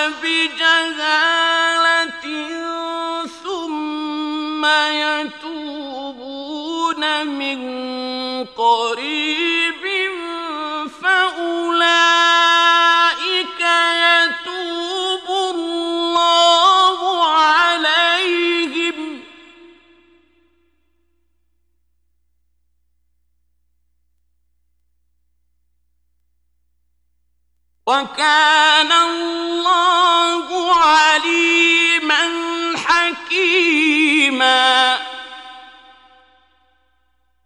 بجهالة ثم يتوبون من قريب فأولئك يتوب الله عليهم، وكان الله